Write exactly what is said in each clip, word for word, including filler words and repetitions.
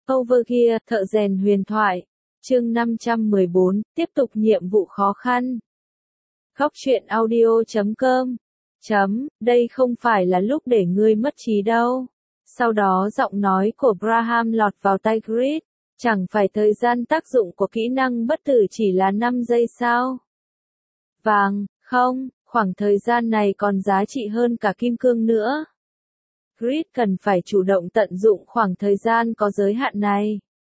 Overgear, thợ rèn huyền thoại. Chương năm trăm mười bốn, tiếp tục nhiệm vụ khó khăn. Góc truyện audio chấm com. Chấm, đây không phải là lúc để ngươi mất trí đâu. Sau đó giọng nói của Braham lọt vào tai Grid. Chẳng phải thời gian tác dụng của kỹ năng bất tử chỉ là năm giây sao? Vàng, không, khoảng thời gian này còn giá trị hơn cả kim cương nữa. Grid cần phải chủ động tận dụng khoảng thời gian có giới hạn này.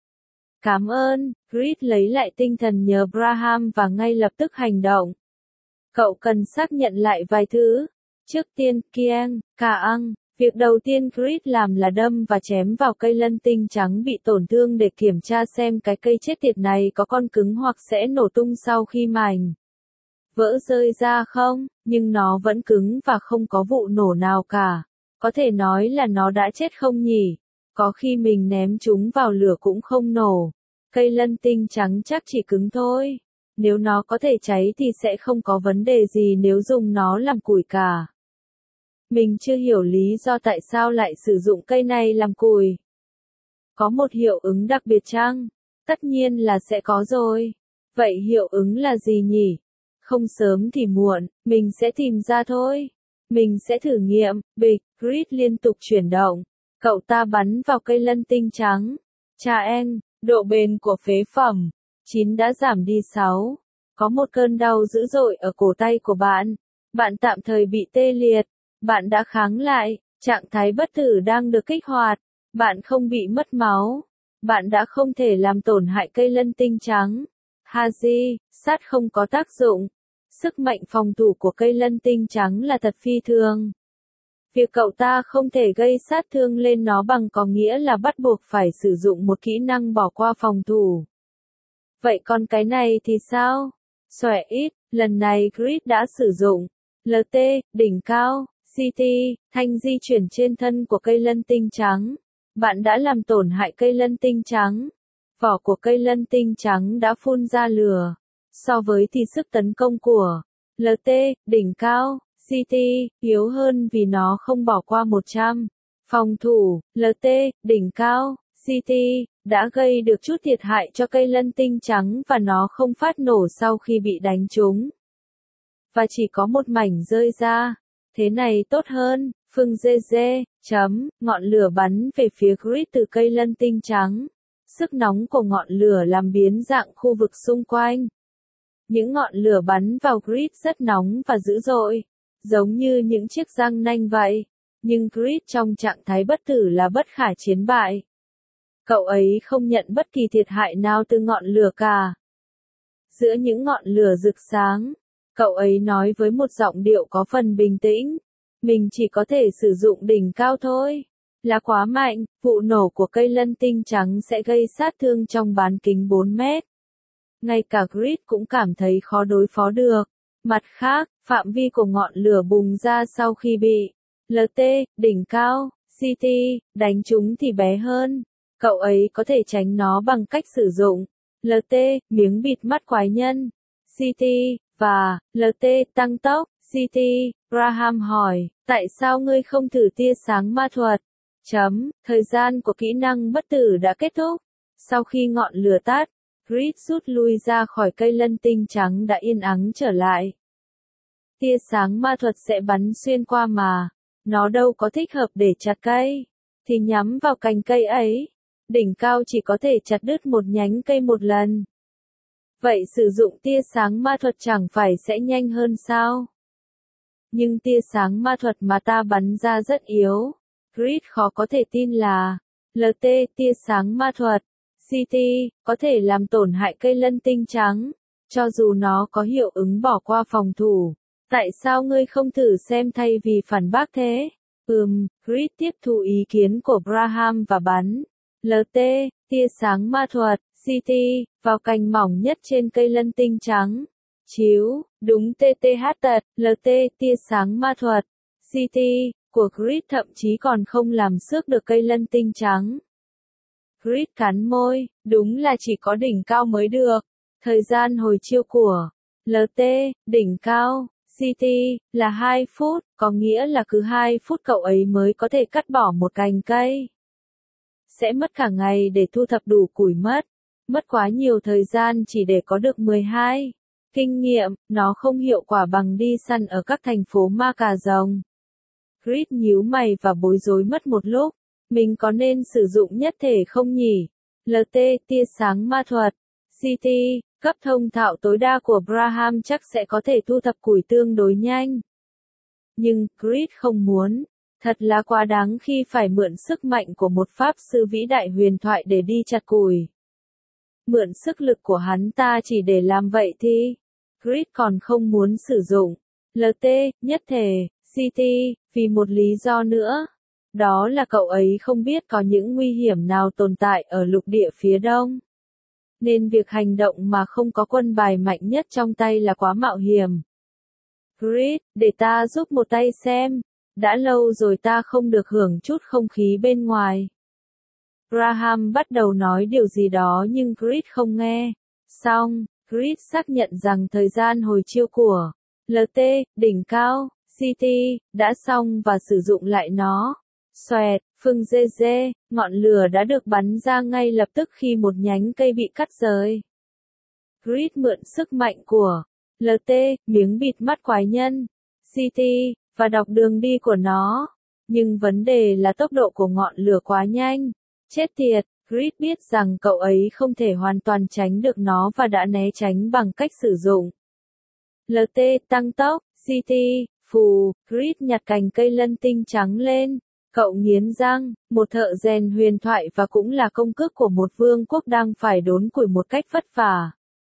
Cảm ơn, Grid lấy lại tinh thần nhờ Braham và ngay lập tức hành động. Cậu cần xác nhận lại vài thứ. Trước tiên, Kieng, Kaang, việc đầu tiên Grid làm là đâm và chém vào cây lân tinh trắng bị tổn thương để kiểm tra xem cái cây chết tiệt này có còn cứng hoặc sẽ nổ tung sau khi mảnh vỡ rơi ra không, nhưng nó vẫn cứng và không có vụ nổ nào cả. Có thể nói là nó đã chết không nhỉ? Có khi mình ném chúng vào lửa cũng không nổ. Cây lân tinh trắng chắc chỉ cứng thôi. Nếu nó có thể cháy thì sẽ không có vấn đề gì nếu dùng nó làm củi cả. Mình chưa hiểu lý do tại sao lại sử dụng cây này làm củi. Có một hiệu ứng đặc biệt chăng? Tất nhiên là sẽ có rồi. Vậy hiệu ứng là gì nhỉ? Không sớm thì muộn, mình sẽ tìm ra thôi. Mình sẽ thử nghiệm. Bịch, Grid liên tục chuyển động. Cậu ta bắn vào cây lân tinh trắng. Cha anh, độ bền của phế phẩm. chín đã giảm đi sáu. Có một cơn đau dữ dội ở cổ tay của bạn. Bạn tạm thời bị tê liệt. Bạn đã kháng lại. Trạng thái bất tử đang được kích hoạt. Bạn không bị mất máu. Bạn đã không thể làm tổn hại cây lân tinh trắng. Haji, sát không có tác dụng. Sức mạnh phòng thủ của cây lân tinh trắng là thật phi thường. Việc cậu ta không thể gây sát thương lên nó bằng có nghĩa là bắt buộc phải sử dụng một kỹ năng bỏ qua phòng thủ. Vậy còn cái này thì sao? Xòe ít, lần này Grid đã sử dụng lờ tê, đỉnh cao, xê tê, thanh di chuyển trên thân của cây lân tinh trắng. Bạn đã làm tổn hại cây lân tinh trắng. Vỏ của cây lân tinh trắng đã phun ra lửa. So với thì sức tấn công của lờ tê, đỉnh cao, xê tê, yếu hơn vì nó không bỏ qua một trăm. Phòng thủ, lờ tê, đỉnh cao, xê tê, đã gây được chút thiệt hại cho cây lân tinh trắng và nó không phát nổ sau khi bị đánh trúng. Và chỉ có một mảnh rơi ra. Thế này tốt hơn, Phương dê dê, chấm, ngọn lửa bắn về phía Grid từ cây lân tinh trắng. Sức nóng của ngọn lửa làm biến dạng khu vực xung quanh. Những ngọn lửa bắn vào Grid rất nóng và dữ dội, giống như những chiếc răng nanh vậy. Nhưng Grid trong trạng thái bất tử là bất khả chiến bại. Cậu ấy không nhận bất kỳ thiệt hại nào từ ngọn lửa cả. Giữa những ngọn lửa rực sáng, cậu ấy nói với một giọng điệu có phần bình tĩnh. Mình chỉ có thể sử dụng đỉnh cao thôi. Là quá mạnh, vụ nổ của cây lân tinh trắng sẽ gây sát thương trong bán kính bốn mét. Ngay cả Grid cũng cảm thấy khó đối phó được. Mặt khác, phạm vi của ngọn lửa bùng ra sau khi bị lờ tê, đỉnh cao, xê tê, đánh trúng thì bé hơn. Cậu ấy có thể tránh nó bằng cách sử dụng lờ tê, miếng bịt mắt quái nhân, xê tê, và lờ tê, tăng tốc, xê tê. Graham hỏi, tại sao ngươi không thử tia sáng ma thuật? Chấm, thời gian của kỹ năng bất tử đã kết thúc. Sau khi ngọn lửa tắt, Grid rút lui ra khỏi cây lân tinh trắng đã yên ắng trở lại. Tia sáng ma thuật sẽ bắn xuyên qua mà. Nó đâu có thích hợp để chặt cây. Thì nhắm vào cành cây ấy. Đỉnh cao chỉ có thể chặt đứt một nhánh cây một lần. Vậy sử dụng tia sáng ma thuật chẳng phải sẽ nhanh hơn sao? Nhưng tia sáng ma thuật mà ta bắn ra rất yếu. Grid khó có thể tin là lờ tê, tia sáng ma thuật, xê tê, có thể làm tổn hại cây lân tinh trắng, cho dù nó có hiệu ứng bỏ qua phòng thủ. Tại sao ngươi không thử xem thay vì phản bác thế? Ừm, Grid tiếp thu ý kiến của Braham và bắn lờ tê, tia sáng ma thuật, xê tê, vào cành mỏng nhất trên cây lân tinh trắng. Chiếu, đúng tê tê hát tật, lờ tê, tia sáng ma thuật, xê tê, của Grid thậm chí còn không làm xước được cây lân tinh trắng. Grid cắn môi, đúng là chỉ có đỉnh cao mới được. Thời gian hồi chiêu của lờ tê, đỉnh cao, xê tê, là hai phút, có nghĩa là cứ hai phút cậu ấy mới có thể cắt bỏ một cành cây. sẽ mất cả ngày để thu thập đủ củi mất. Mất quá nhiều thời gian chỉ để có được mười hai. Kinh nghiệm, nó không hiệu quả bằng đi săn ở các thành phố ma cà rồng. Creed nhíu mày và bối rối mất một lúc. Mình có nên sử dụng nhất thể không nhỉ? lờ tê, tia sáng ma thuật. xê tê, cấp thông thạo tối đa của Braham chắc sẽ có thể thu thập củi tương đối nhanh. Nhưng, Creed không muốn. Thật là quá đáng khi phải mượn sức mạnh của một pháp sư vĩ đại huyền thoại để đi chặt củi. Mượn sức lực của hắn ta chỉ để làm vậy thì, Creed còn không muốn sử dụng. lờ tê, nhất thể, xê tê, vì một lý do nữa. Đó là cậu ấy không biết có những nguy hiểm nào tồn tại ở lục địa phía đông. Nên việc hành động mà không có quân bài mạnh nhất trong tay là quá mạo hiểm. Creed, để ta giúp một tay xem. Đã lâu rồi ta không được hưởng chút không khí bên ngoài. Graham bắt đầu nói điều gì đó nhưng Creed không nghe. Xong, Creed xác nhận rằng thời gian hồi chiêu của lờ tê, đỉnh cao, xê tê, đã xong và sử dụng lại nó. Xoẹt, phừng dê dê, ngọn lửa đã được bắn ra ngay lập tức khi một nhánh cây bị cắt rời. Creed mượn sức mạnh của lờ tê, miếng bịt mắt quái nhân, xê tê, và đọc đường đi của nó. Nhưng vấn đề là tốc độ của ngọn lửa quá nhanh. Chết tiệt, Creed biết rằng cậu ấy không thể hoàn toàn tránh được nó và đã né tránh bằng cách sử dụng lờ tê tăng tốc, xê tê, phù, Creed nhặt cành cây lân tinh trắng lên. Cậu nghiến răng, một thợ rèn huyền thoại và cũng là công cước của một vương quốc đang phải đốn củi một cách vất vả.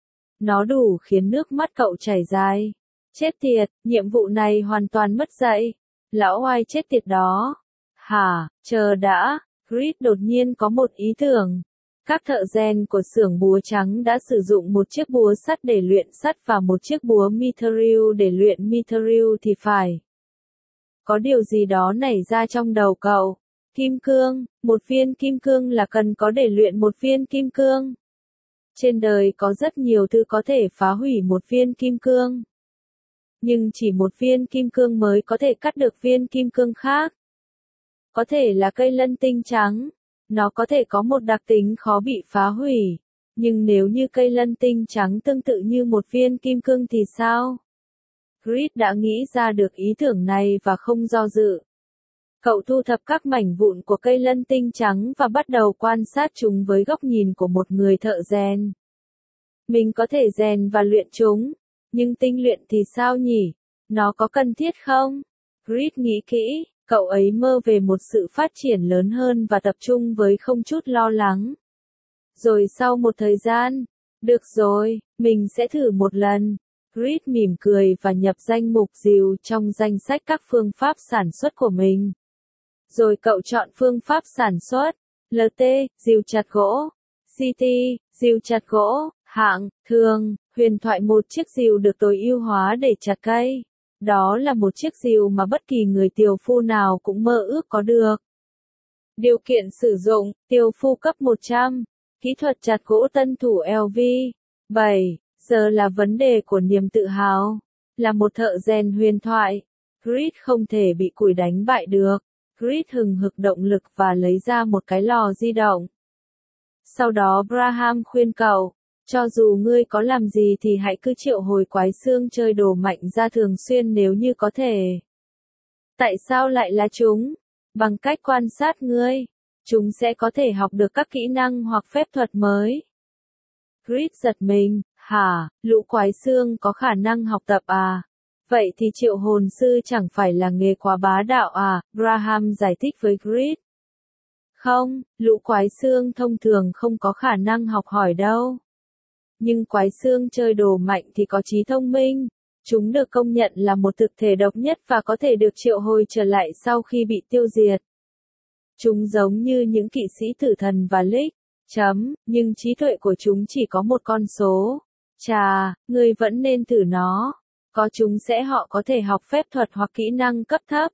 Nó đủ khiến nước mắt cậu chảy dài. Chết tiệt, nhiệm vụ này hoàn toàn mất dạy. Lão oai chết tiệt đó. Hả, chờ đã, Creed đột nhiên có một ý tưởng. Các thợ rèn của xưởng búa trắng đã sử dụng một chiếc búa sắt để luyện sắt và một chiếc búa mithril để luyện mithril thì phải. Có điều gì đó nảy ra trong đầu cậu. Kim cương, một viên kim cương là cần có để luyện một viên kim cương. Trên đời có rất nhiều thứ có thể phá hủy một viên kim cương. Nhưng chỉ một viên kim cương mới có thể cắt được viên kim cương khác. Có thể là cây lân tinh trắng. Nó có thể có một đặc tính khó bị phá hủy. Nhưng nếu như cây lân tinh trắng tương tự như một viên kim cương thì sao? Creed đã nghĩ ra được ý tưởng này và không do dự. Cậu thu thập các mảnh vụn của cây lân tinh trắng và bắt đầu quan sát chúng với góc nhìn của một người thợ rèn. Mình có thể rèn và luyện chúng, nhưng tinh luyện thì sao nhỉ? Nó có cần thiết không? Creed nghĩ kỹ, cậu ấy mơ về một sự phát triển lớn hơn và tập trung với không chút lo lắng. Rồi sau một thời gian, được rồi, mình sẽ thử một lần. Creed mỉm cười và nhập danh mục rìu trong danh sách các phương pháp sản xuất của mình. Rồi cậu chọn phương pháp sản xuất, lờ tê, rìu chặt gỗ, xê tê, rìu chặt gỗ, hạng, thường, huyền thoại một chiếc rìu được tối ưu hóa để chặt cây. Đó là một chiếc rìu mà bất kỳ người tiều phu nào cũng mơ ước có được. Điều kiện sử dụng, tiều phu cấp một trăm, kỹ thuật chặt gỗ tân thủ lờ vê, bảy. Giờ là vấn đề của niềm tự hào. Là một thợ rèn huyền thoại, Creed không thể bị củi đánh bại được. Creed hừng hực động lực và lấy ra một cái lò di động. Sau đó Braham khuyên cậu, cho dù ngươi có làm gì thì hãy cứ triệu hồi quái xương chơi đồ mạnh ra thường xuyên nếu như có thể. Tại sao lại là chúng? Bằng cách quan sát ngươi, chúng sẽ có thể học được các kỹ năng hoặc phép thuật mới. Creed giật mình. Hả, lũ quái xương có khả năng học tập à? Vậy thì triệu hồn sư chẳng phải là nghề quá bá đạo à? Graham giải thích với Creed. Không, lũ quái xương thông thường không có khả năng học hỏi đâu. Nhưng quái xương chơi đồ mạnh thì có trí thông minh. Chúng được công nhận là một thực thể độc nhất và có thể được triệu hồi trở lại sau khi bị tiêu diệt. Chúng giống như những kỵ sĩ tử thần và Lich. Chấm, nhưng trí tuệ của chúng chỉ có một con số. Chà, ngươi vẫn nên thử nó. Có chúng sẽ họ có thể học phép thuật hoặc kỹ năng cấp thấp.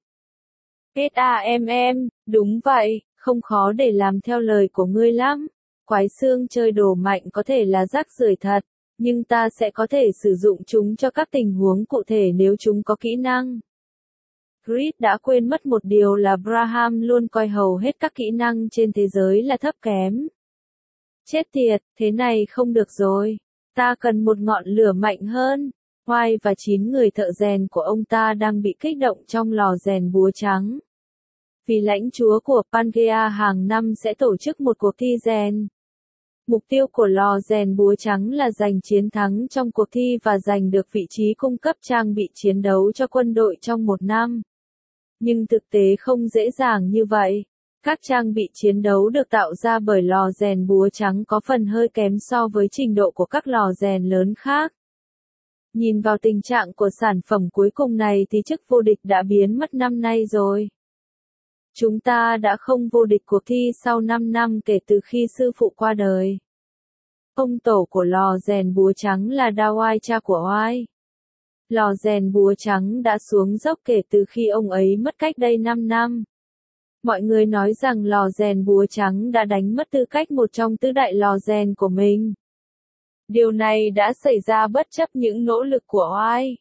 SAMM, đúng vậy, không khó để làm theo lời của ngươi lắm. Quái xương chơi đồ mạnh có thể là rác rưởi thật, nhưng ta sẽ có thể sử dụng chúng cho các tình huống cụ thể nếu chúng có kỹ năng. Grid đã quên mất một điều là Braham luôn coi hầu hết các kỹ năng trên thế giới là thấp kém. Chết tiệt, thế này không được rồi. Ta cần một ngọn lửa mạnh hơn. White và chín người thợ rèn của ông ta đang bị kích động trong lò rèn búa trắng. Vì lãnh chúa của Pangea hàng năm sẽ tổ chức một cuộc thi rèn. Mục tiêu của lò rèn búa trắng là giành chiến thắng trong cuộc thi và giành được vị trí cung cấp trang bị chiến đấu cho quân đội trong một năm. Nhưng thực tế không dễ dàng như vậy. Các trang bị chiến đấu được tạo ra bởi lò rèn búa trắng có phần hơi kém so với trình độ của các lò rèn lớn khác. Nhìn vào tình trạng của sản phẩm cuối cùng này thì chức vô địch đã biến mất năm nay rồi. Chúng ta đã không vô địch cuộc thi sau năm năm kể từ khi sư phụ qua đời. Ông tổ của lò rèn búa trắng là Dawai, cha của Oai. Lò rèn búa trắng đã xuống dốc kể từ khi ông ấy mất cách đây năm năm. Mọi người nói rằng lò rèn búa trắng đã đánh mất tư cách một trong tứ đại lò rèn của mình. Điều này đã xảy ra bất chấp những nỗ lực của Oai.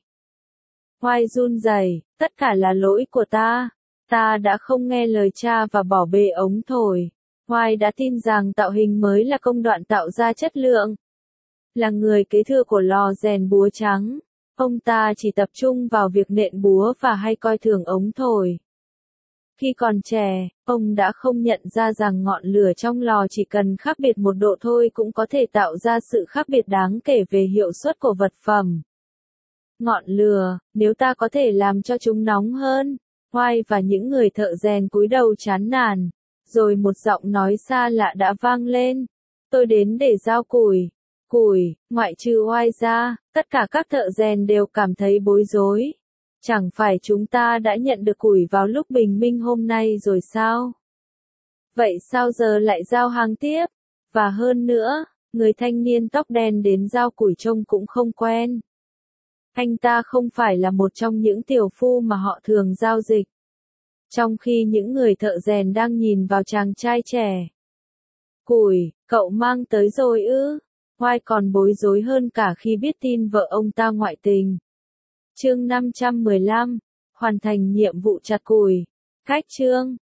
Oai run rẩy, tất cả là lỗi của ta. Ta đã không nghe lời cha và bỏ bê ống thổi. Oai đã tin rằng tạo hình mới là công đoạn tạo ra chất lượng. Là người kế thừa của lò rèn búa trắng, ông ta chỉ tập trung vào việc nện búa và hay coi thường ống thổi. Khi còn trẻ, ông đã không nhận ra rằng ngọn lửa trong lò chỉ cần khác biệt một độ thôi cũng có thể tạo ra sự khác biệt đáng kể về hiệu suất của vật phẩm. Ngọn lửa, nếu ta có thể làm cho chúng nóng hơn. Oai và những người thợ rèn cúi đầu chán nản. Rồi một giọng nói xa lạ đã vang lên. Tôi đến để giao củi. Củi, ngoại trừ Oai ra, tất cả các thợ rèn đều cảm thấy bối rối. Chẳng phải chúng ta đã nhận được củi vào lúc bình minh hôm nay rồi sao? Vậy sao giờ lại giao hàng tiếp? Và hơn nữa, người thanh niên tóc đen đến giao củi trông cũng không quen. Anh ta không phải là một trong những tiểu phu mà họ thường giao dịch. Trong khi những người thợ rèn đang nhìn vào chàng trai trẻ. Củi, cậu mang tới rồi ư? Oai còn bối rối hơn cả khi biết tin vợ ông ta ngoại tình. Chương năm trăm mười lăm, hoàn thành nhiệm vụ chặt củi. Cách chương